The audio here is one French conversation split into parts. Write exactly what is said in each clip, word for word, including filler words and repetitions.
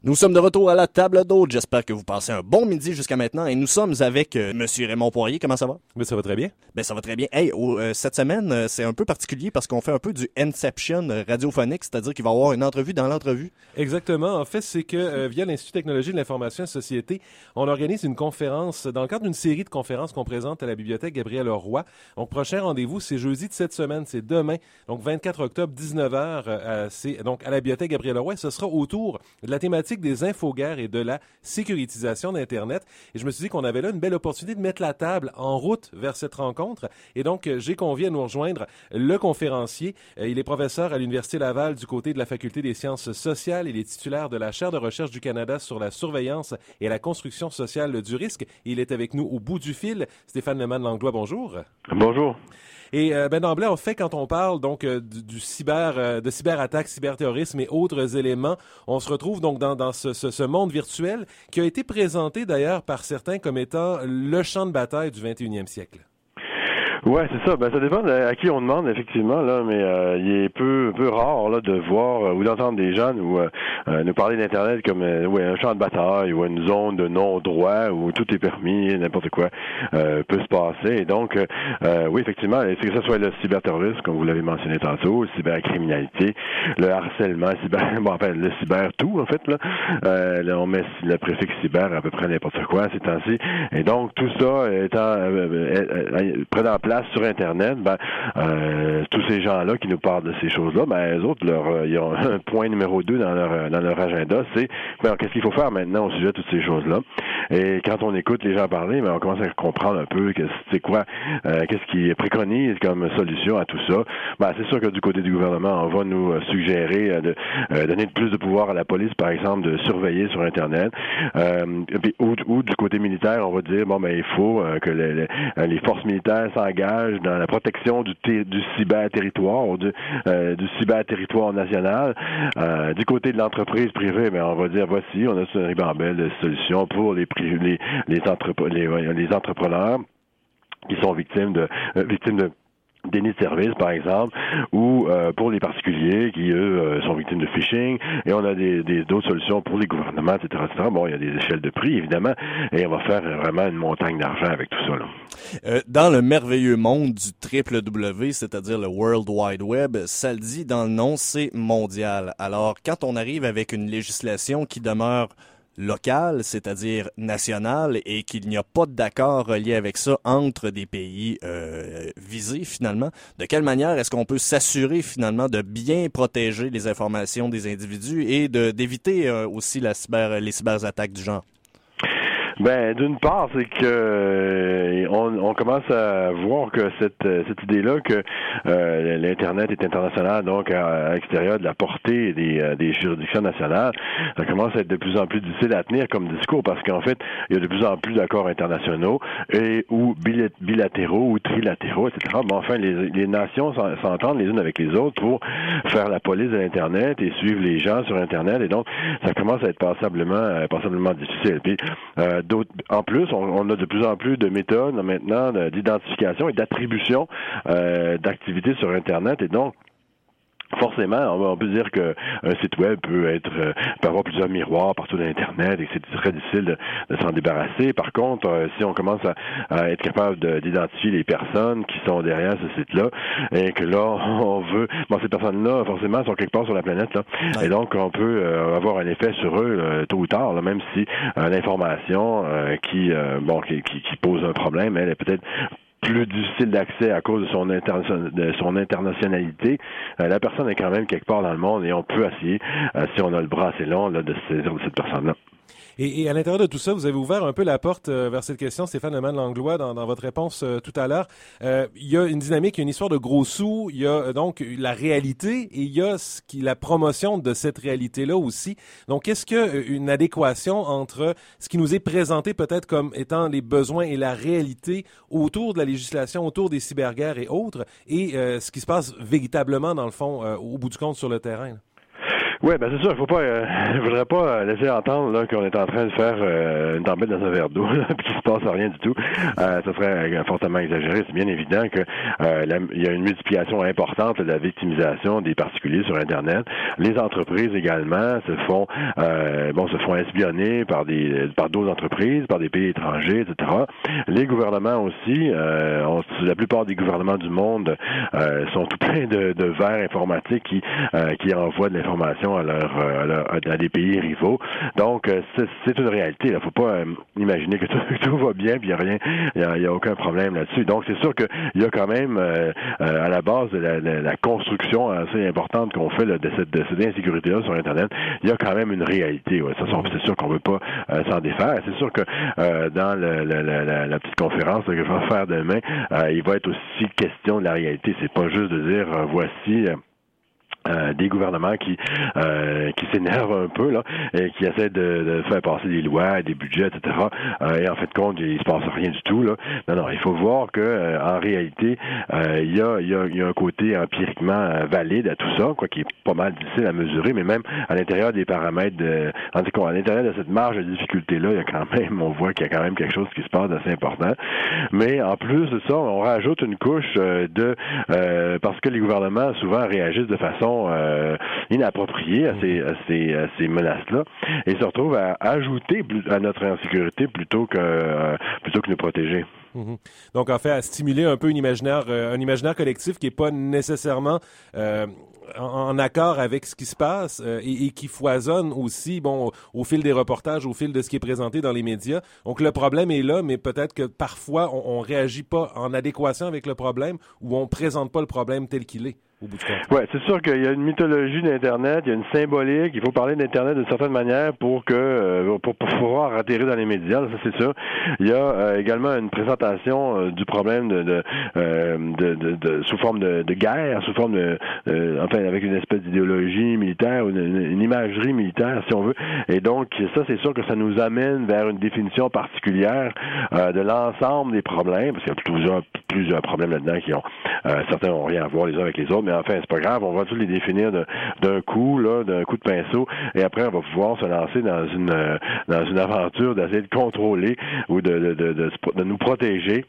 Nous sommes de retour à la table d'hôte. J'espère que vous passez un bon midi jusqu'à maintenant. Et nous sommes avec euh, Monsieur Raymond Poirier. Comment ça va? Mais ça va très bien. Ben ça va très bien. Hey, oh, euh, cette semaine, euh, c'est un peu particulier parce qu'on fait un peu du Inception radiophonique, c'est-à-dire qu'il va y avoir une entrevue dans l'entrevue. Exactement. En fait, c'est que euh, via l'Institut de technologie de l'information et de la société, on organise une conférence dans le cadre d'une série de conférences qu'on présente à la bibliothèque Gabriel-Roy. Donc, prochain rendez-vous, c'est jeudi de cette semaine, c'est demain. Donc, vingt-quatre octobre, dix-neuf heures, euh, c'est donc à la bibliothèque Gabriel-Roy. Ce sera autour de la thématique des infoguerres et de la sécurisation d'Internet. Et je me suis dit qu'on avait là une belle opportunité de mettre la table en route vers cette rencontre. Et donc, euh, j'ai convié à nous rejoindre le conférencier. Euh, il est professeur à l'Université Laval du côté de la Faculté des sciences sociales. Il est titulaire de la chaire de recherche du Canada sur la surveillance et la construction sociale du risque. Et il est avec nous au bout du fil. Stéphane Lemann-Langlois, bonjour. Bonjour. Et euh, ben d'emblée, en fait, quand on parle donc euh, du, du cyber, euh, de cyberattaques, cyberterrorisme et autres éléments, on se retrouve donc dans, dans ce, ce, ce monde virtuel qui a été présenté d'ailleurs par certains comme étant le champ de bataille du vingt et unième siècle. Ouais, c'est ça. Ben, ça dépend de à qui on demande, effectivement, là, mais euh, il est peu, peu rare là de voir euh, ou d'entendre des gens nous, euh, euh, nous parler d'Internet comme euh, ouais, un champ de bataille ou une zone de non-droit où tout est permis, n'importe quoi euh, peut se passer. Et donc, euh, oui, effectivement, c'est que ce soit le cyberterrorisme, comme vous l'avez mentionné tantôt, le cybercriminalité, le harcèlement, cyber, bon, enfin, le cyber tout, en fait, là, euh, là on met le préfixe cyber à peu près n'importe quoi ces temps-ci. Et donc, tout ça étant euh, euh, euh, prenant place sur Internet, ben, euh, tous ces gens-là qui nous parlent de ces choses-là, ben, eux autres, leur, euh, ils ont un point numéro deux dans leur, dans leur agenda, c'est, ben, qu'est-ce qu'il faut faire maintenant au sujet de toutes ces choses-là. Et quand on écoute les gens parler, ben, on commence à comprendre un peu que c'est quoi, euh, qu'est-ce qu'ils préconisent comme solution à tout ça. Ben, c'est sûr que du côté du gouvernement, on va nous suggérer de euh, donner plus de pouvoir à la police, par exemple, de surveiller sur Internet. Euh, ou, ou du côté militaire, on va dire, bon, ben, il faut euh, que les, les, les forces militaires s'engagent dans la protection du, t- du cyber-territoire, du, euh, du cyber-territoire national. Euh, du côté de l'entreprise privée, ben, on va dire, voici, on a une ribambelle de solutions pour les, pri- les, les, entrep- les, les entrepreneurs qui sont victimes de euh, victimes de déni de service, par exemple, ou euh, pour les particuliers qui, eux, euh, sont victimes de phishing, et on a des, des d'autres solutions pour les gouvernements, et cetera, et cetera. Bon, il y a des échelles de prix, évidemment, et on va faire vraiment une montagne d'argent avec tout ça, là. Euh, dans le merveilleux monde du triple W, c'est-à-dire le World Wide Web, ça le dit dans le nom, c'est mondial. Alors, quand on arrive avec une législation qui demeure local, c'est-à-dire national, et qu'il n'y a pas d'accord relié avec ça entre des pays euh, visés finalement, de quelle manière est-ce qu'on peut s'assurer finalement de bien protéger les informations des individus et de d'éviter euh, aussi la cyber, les cyberattaques du genre? Ben, d'une part, c'est que euh, on, on commence à voir que cette cette idée-là que euh, l'internet est international, donc à, à l'extérieur de la portée des euh, des juridictions nationales, ça commence à être de plus en plus difficile à tenir comme discours parce qu'en fait, il y a de plus en plus d'accords internationaux et ou bilatéraux ou trilatéraux, et cetera. Mais enfin, les les nations s'entendent les unes avec les autres pour faire la police de l'internet et suivre les gens sur internet, et donc ça commence à être passablement passablement difficile. Puis euh, En plus, on, on a de plus en plus de méthodes maintenant d'identification et d'attribution euh, d'activités sur Internet, et donc forcément, on peut dire que un site web peut être euh, peut avoir plusieurs miroirs partout dans Internet et que c'est très difficile de, de s'en débarrasser. Par contre, euh, si on commence à, à être capable de, d'identifier les personnes qui sont derrière ce site-là, et que là, on veut... Bon, ces personnes-là, forcément, sont quelque part sur la planète, là. Ouais. Et donc, on peut euh, avoir un effet sur eux, là, tôt ou tard, là, même si euh, l'information euh, qui, euh, bon, qui, qui, qui pose un problème, elle est peut-être plus difficile d'accès à cause de son, interna- de son internationalité. Euh, la personne est quand même quelque part dans le monde et on peut essayer, euh, si on a le bras assez long, là, de se saisir de cette personne-là. Et, et à l'intérieur de tout ça, vous avez ouvert un peu la porte euh, vers cette question, Stéphane Lemann-Langlois, dans, dans votre réponse euh, tout à l'heure. Euh, il y a une dynamique, il y a une histoire de gros sous, il y a euh, donc la réalité et il y a ce qui, la promotion de cette réalité-là aussi. Donc, est-ce qu'il y a une adéquation entre ce qui nous est présenté peut-être comme étant les besoins et la réalité autour de la législation, autour des cyberguerres et autres, et euh, ce qui se passe véritablement, dans le fond, euh, au bout du compte sur le terrain, là? Oui, ben c'est sûr, il faut pas, euh, je voudrais pas laisser entendre là qu'on est en train de faire euh, une tempête dans un verre d'eau, là, puis qu'il se passe rien du tout. Euh, ça serait euh, fortement exagéré. C'est bien évident que euh, la, il y a une multiplication importante de la victimisation des particuliers sur Internet. Les entreprises également se font, euh, bon, se font espionner par des, par d'autres entreprises, par des pays étrangers, et cetera. Les gouvernements aussi, euh, on, la plupart des gouvernements du monde euh, sont tout pleins de, de verres informatiques qui, euh, qui envoient de l'information à leur, à, leur, à des pays rivaux. Donc, c'est, c'est une réalité. Il ne faut pas euh, imaginer que tout, tout va bien, puis il n'y a rien, il y a, y a aucun problème là-dessus. Donc, c'est sûr qu'il y a quand même, euh, euh, à la base de la, la, la construction assez importante qu'on fait là, de cette, de cette insécurité-là sur Internet, il y a quand même une réalité. Ouais. Ça, c'est sûr qu'on ne veut pas euh, s'en défaire. C'est sûr que euh, dans le, le, la, la, la petite conférence là, que je vais faire demain, euh, il va être aussi question de la réalité. C'est pas juste de dire, euh, voici... Euh, Euh, des gouvernements qui euh, qui s'énervent un peu là et qui essaient de, de faire passer des lois, des budgets, et cetera. Euh, et en fait de compte, il se passe rien du tout là. Non, non, il faut voir que euh, en réalité, euh, il y a il y a il y a un côté empiriquement valide à tout ça, quoi, qui est pas mal difficile à mesurer, mais même à l'intérieur des paramètres, de, en tout cas à l'intérieur de cette marge de difficulté là, il y a quand même, on voit qu'il y a quand même quelque chose qui se passe d'assez important. Mais en plus de ça, on rajoute une couche euh, de euh, parce que les gouvernements souvent réagissent de façon Euh, inappropriés à ces, à ces, à ces menaces-là et se retrouvent à ajouter à notre insécurité plutôt que euh, plutôt que nous protéger. Mmh. Donc, en fait, à stimuler un peu un imaginaire, euh, un imaginaire collectif qui n'est pas nécessairement euh, en, en accord avec ce qui se passe euh, et, et qui foisonne aussi, bon, au, au fil des reportages, au fil de ce qui est présenté dans les médias. Donc, le problème est là, mais peut-être que parfois, on, on réagit pas en adéquation avec le problème ou on présente pas le problème tel qu'il est. Oui, c'est sûr qu'il y a une mythologie d'Internet, il y a une symbolique, il faut parler d'Internet d'une certaine manière pour que euh, pour, pour pouvoir atterrir dans les médias, ça c'est sûr. Il y a euh, également une présentation euh, du problème de de, euh, de, de, de sous forme de, de guerre, sous forme de euh, enfin avec une espèce d'idéologie militaire, une, une imagerie militaire si on veut. Et donc ça c'est sûr que ça nous amène vers une définition particulière euh, de l'ensemble des problèmes, parce qu'il y a plusieurs plusieurs problèmes là-dedans qui ont euh, certains n'ont rien à voir les uns avec les autres, mais enfin, c'est pas grave, on va tous les définir de, d'un coup, là, d'un coup de pinceau, et après, on va pouvoir se lancer dans une euh, dans une aventure d'essayer de contrôler ou de, de, de, de, de nous protéger.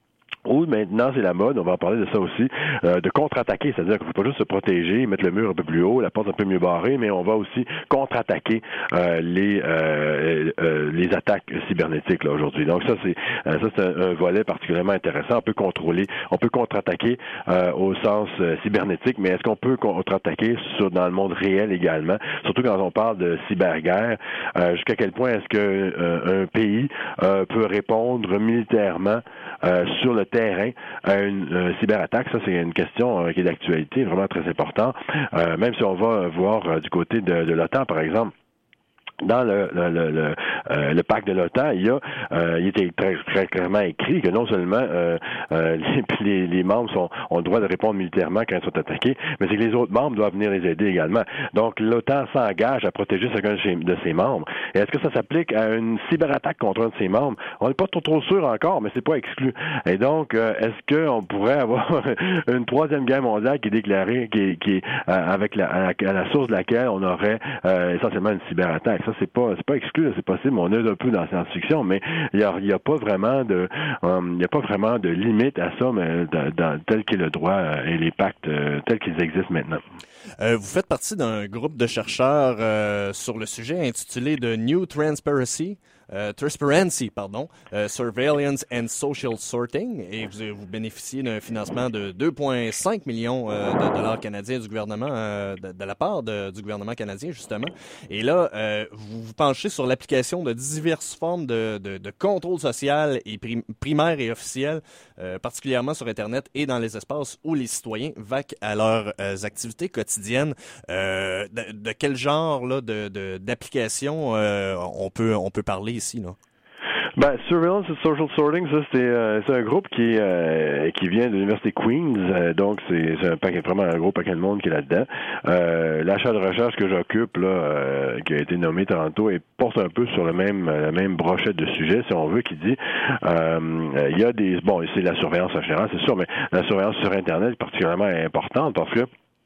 Ou maintenant, c'est la mode, on va en parler de ça aussi, euh, de contre-attaquer, c'est-à-dire qu'il ne faut pas juste se protéger, mettre le mur un peu plus haut, la porte un peu mieux barrée, mais on va aussi contre-attaquer euh, les euh, euh, les attaques cybernétiques là aujourd'hui. Donc ça, c'est euh, ça c'est un, un volet particulièrement intéressant. On peut contrôler, on peut contre-attaquer euh, au sens euh, cybernétique, mais est-ce qu'on peut contre-attaquer sur dans le monde réel également, surtout quand on parle de cyberguerre, euh, jusqu'à quel point est-ce que euh, un pays euh, peut répondre militairement euh, sur le terrain à une euh, cyberattaque? Ça, c'est une question euh, qui est d'actualité, vraiment très importante. Euh, même si on va voir euh, du côté de, de l'OTAN, par exemple, dans le le, le, le, euh, le pacte de l'OTAN, il y a euh, il était très, très clairement écrit que non seulement euh, euh, les, les, les membres sont, ont le droit de répondre militairement quand ils sont attaqués, mais c'est que les autres membres doivent venir les aider également. Donc l'OTAN s'engage à protéger chacun de ses, de ses membres. Et est-ce que ça s'applique à une cyberattaque contre un de ses membres? On n'est pas trop, trop sûr encore, mais c'est pas exclu. Et donc, euh, est-ce qu'on pourrait avoir une troisième guerre mondiale qui est déclarée, qui, qui est euh, avec la, à, la, à la source de laquelle on aurait euh, essentiellement une cyberattaque? Ça, c'est pas c'est pas exclu, là, c'est possible. On est un peu dans la science-fiction, mais il y a, il y a pas vraiment de euh, il y a pas vraiment de limite à ça, mais dans, dans, tel qu'est le droit euh, et les pactes euh, tels qu'ils existent maintenant. Euh, vous faites partie d'un groupe de chercheurs euh, sur le sujet intitulé The New Transparency. Euh, Transparency, pardon, euh, Surveillance and Social Sorting, et vous, vous bénéficiez d'un financement de deux virgule cinq millions euh, de dollars canadiens du gouvernement, euh, de, de la part de, du gouvernement canadien, justement. Et là, euh, vous vous penchez sur l'application de diverses formes de, de, de contrôle social et prim, primaire et officiel, euh, particulièrement sur Internet et dans les espaces où les citoyens vaquent à leurs euh, activités quotidiennes. Euh, de, de quel genre là, de, de, d'application euh, on peut on peut parler ici, là? Ben, Surveillance and Social Sorting, ça c'est euh, c'est un groupe qui euh, qui vient de l'université Queen's, euh, donc c'est c'est un paquet, vraiment un gros paquet de monde qui est là-dedans. Euh, l'achat de recherche que j'occupe là, euh, qui a été nommé tantôt, et porte un peu sur le même la même brochette de sujets, si on veut, qui dit euh, il y a des bon, c'est la surveillance en général, c'est sûr, mais la surveillance sur Internet est particulièrement importante parce que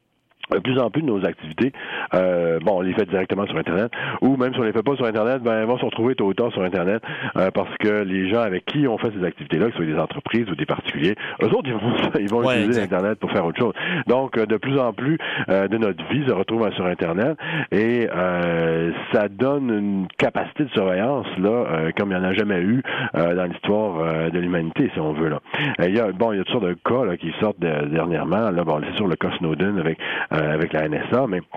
de plus en plus de nos activités, euh, bon, on les fait directement sur Internet, ou même si on les fait pas sur Internet, ben, elles vont se retrouver tôt ou tard sur Internet, euh, parce que les gens avec qui on fait ces activités-là, que ce soit des entreprises ou des particuliers, eux autres, ils vont, ils vont ouais, utiliser exact. l'Internet pour faire autre chose. Donc, euh, de plus en plus euh, de notre vie se retrouve sur Internet, et euh, ça donne une capacité de surveillance, là, euh, comme il n'y en a jamais eu euh, dans l'histoire euh, de l'humanité, si on veut, là. Il y a, bon, il y a toutes sortes de cas, là, qui sortent de, dernièrement, là, bon, c'est sûr le cas Snowden avec Euh, avec la N S A, mais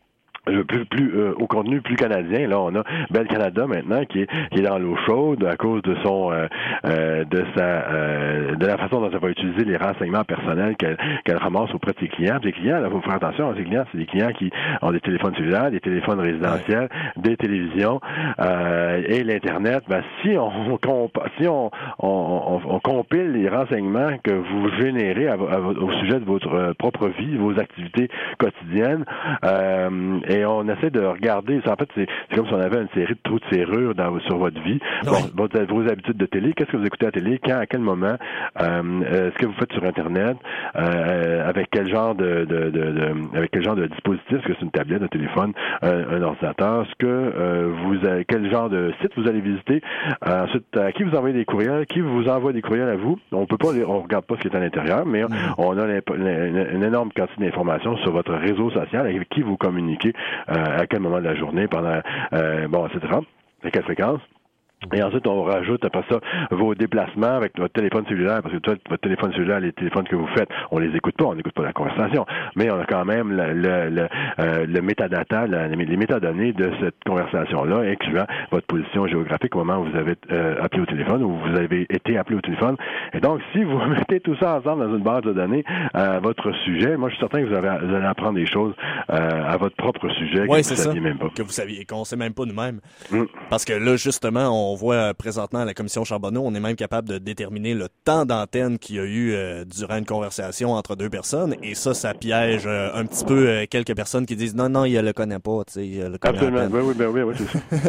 plus, plus euh, au contenu plus canadien, là on a Bell Canada maintenant qui est qui est dans l'eau chaude à cause de son euh, euh, de sa euh, de la façon dont elle va utiliser les renseignements personnels qu'elle qu'elle ramasse auprès de ses clients. Les clients, là, faut faire attention à ces clients, c'est des clients qui ont des téléphones cellulaires, des téléphones résidentiels, ouais. des télévisions euh, et l'internet. Ben si on, on si on on, on on compile les renseignements que vous générez à, à, au sujet de votre propre vie, vos activités quotidiennes, euh, et on essaie de regarder, en fait, c'est, c'est comme si on avait une série de trous de serrure dans, sur votre vie, oui. bon, votre, vos habitudes de télé, qu'est-ce que vous écoutez à la télé, quand, à quel moment, euh, ce que vous faites sur Internet, euh, avec quel genre de, de, de, de avec quel genre de dispositif, est-ce que c'est une tablette, un téléphone, un, un ordinateur, ce que euh, vous avez, quel genre de site vous allez visiter, euh, ensuite, à qui vous envoyez des courriels, qui vous envoie des courriels à vous, on peut pas, les, on regarde pas ce qui est à l'intérieur, mais mm. on a une, une énorme quantité d'informations sur votre réseau social avec qui vous communiquez. Euh, à quel moment de la journée, pendant, euh, bon, et cetera, à quelle fréquence. Et ensuite, on rajoute après ça vos déplacements avec votre téléphone cellulaire, parce que toi, votre téléphone cellulaire, les téléphones que vous faites, on les écoute pas, on n'écoute pas la conversation, mais on a quand même le, le, le, euh, le métadata, la, les métadonnées de cette conversation-là, incluant votre position géographique au moment où vous avez euh, appelé au téléphone, ou vous avez été appelé au téléphone. Et donc, si vous mettez tout ça ensemble dans une base de données à votre sujet, moi, je suis certain que vous, avez, vous allez apprendre des choses euh, à votre propre sujet ouais, que vous saviez même pas. Que vous saviez, qu'on sait même pas nous-mêmes. Mm. Parce que là, justement, on On voit présentement à la commission Charbonneau, on est même capable de déterminer le temps d'antenne qu'il y a eu euh, durant une conversation entre deux personnes, et ça, ça piège euh, un petit peu euh, quelques personnes qui disent non, non, il le connaît pas, tu sais, il le connaît. Absolument, oui, oui, ben oui, oui, c'est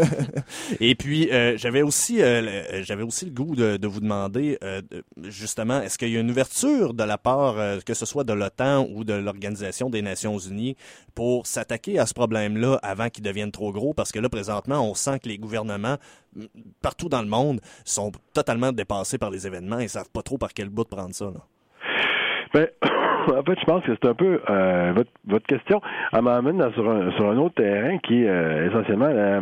ça. Et puis, euh, j'avais aussi, euh, le, j'avais aussi le goût de, de vous demander, euh, justement, est-ce qu'il y a une ouverture de la part, euh, que ce soit de l'OTAN ou de l'Organisation des Nations Unies, pour s'attaquer à ce problème-là avant qu'il devienne trop gros, parce que là, présentement, on sent que les gouvernements partout dans le monde sont totalement dépassés par les événements et savent pas trop par quel bout de prendre ça, là. Ben, en fait, je pense que c'est un peu euh, votre, votre question. Elle m'amène dans, sur, un, sur un autre terrain qui est euh, essentiellement la,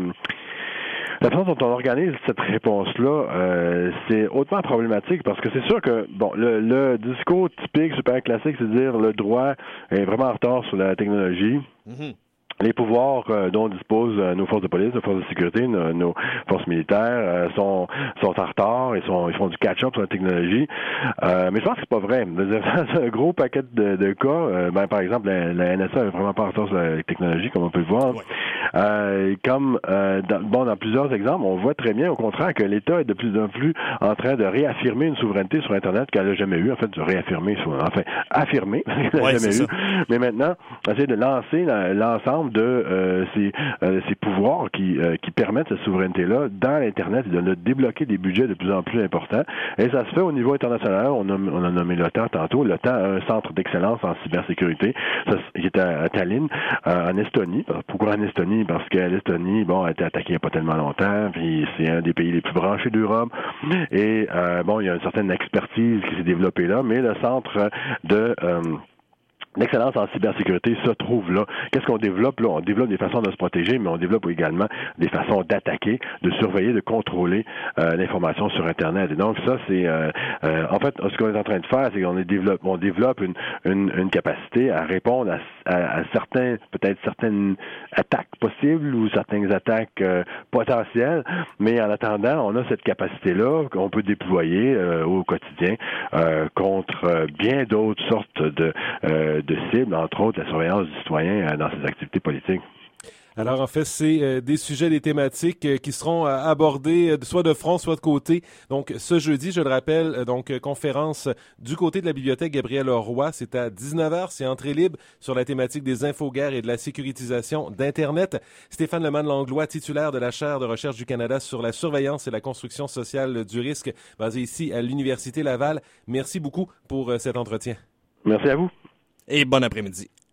la façon dont on organise cette réponse-là. Euh, c'est hautement problématique parce que c'est sûr que bon, le, le discours typique, super classique, c'est de dire le droit est vraiment en retard sur la technologie. Mm-hmm. Les pouvoirs euh, dont disposent euh, nos forces de police, nos forces de sécurité, nos, nos forces militaires euh, sont sont en retard, ils sont ils font du catch-up sur la technologie. Euh, mais je pense que c'est pas vrai. C'est un gros paquet de, de cas. Euh, ben, par exemple, la, la N S A est vraiment pas en retard sur la technologie, comme on peut le voir. Ouais. Euh, comme euh, dans, bon, dans plusieurs exemples, on voit très bien, au contraire, que l'État est de plus en plus en train de réaffirmer une souveraineté sur Internet qu'elle n'a jamais eue. En fait, de réaffirmer, enfin, affirmer, qu'elle n'a ouais, jamais eu. Mais maintenant, essayer de lancer la, l'ensemble de euh, ces, euh, ces pouvoirs qui, euh, qui permettent cette souveraineté-là dans l'Internet et de le débloquer des budgets de plus en plus importants. Et ça se fait au niveau international. On a, on a nommé l'OTAN tantôt. L'OTAN a un centre d'excellence en cybersécurité ça, qui est à, à Tallinn, euh, en Estonie. Pourquoi en Estonie? Parce que l'Estonie, bon, a été attaquée il n'y a pas tellement longtemps, puis c'est un des pays les plus branchés d'Europe. Et euh, bon, il y a une certaine expertise qui s'est développée là, mais le centre de... Euh, L'excellence en cybersécurité se trouve là. Qu'est-ce qu'on développe là? On développe des façons de se protéger, mais on développe également des façons d'attaquer, de surveiller, de contrôler euh, l'information sur Internet. Et donc ça, c'est euh, euh, en fait ce qu'on est en train de faire, c'est qu'on est développe, on développe une, une, une capacité à répondre à, à, à certains, peut-être certaines attaques possibles ou certaines attaques euh, potentielles. Mais en attendant, on a cette capacité-là qu'on peut déployer euh, au quotidien euh, contre euh, bien d'autres sortes de euh, de cibles, entre autres la surveillance du citoyen euh, dans ses activités politiques. Alors, en fait, c'est euh, des sujets, des thématiques euh, qui seront euh, abordés euh, soit de front, soit de côté. Donc, ce jeudi, je le rappelle, euh, donc euh, conférence du côté de la bibliothèque Gabriel Roy. C'est à dix-neuf heures, c'est entrée libre sur la thématique des infoguerres et de la sécurisation d'Internet. Stéphane Lemann-Langlois, titulaire de la chaire de recherche du Canada sur la surveillance et la construction sociale du risque, basée ici à l'Université Laval. Merci beaucoup pour euh, cet entretien. Merci à vous. Et bon après-midi.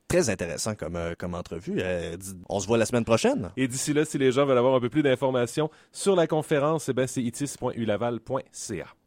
très intéressant comme, euh, comme entrevue. Euh, on se voit la semaine prochaine. Et d'ici là, si les gens veulent avoir un peu plus d'informations sur la conférence, eh ben, c'est itis point u laval point c a.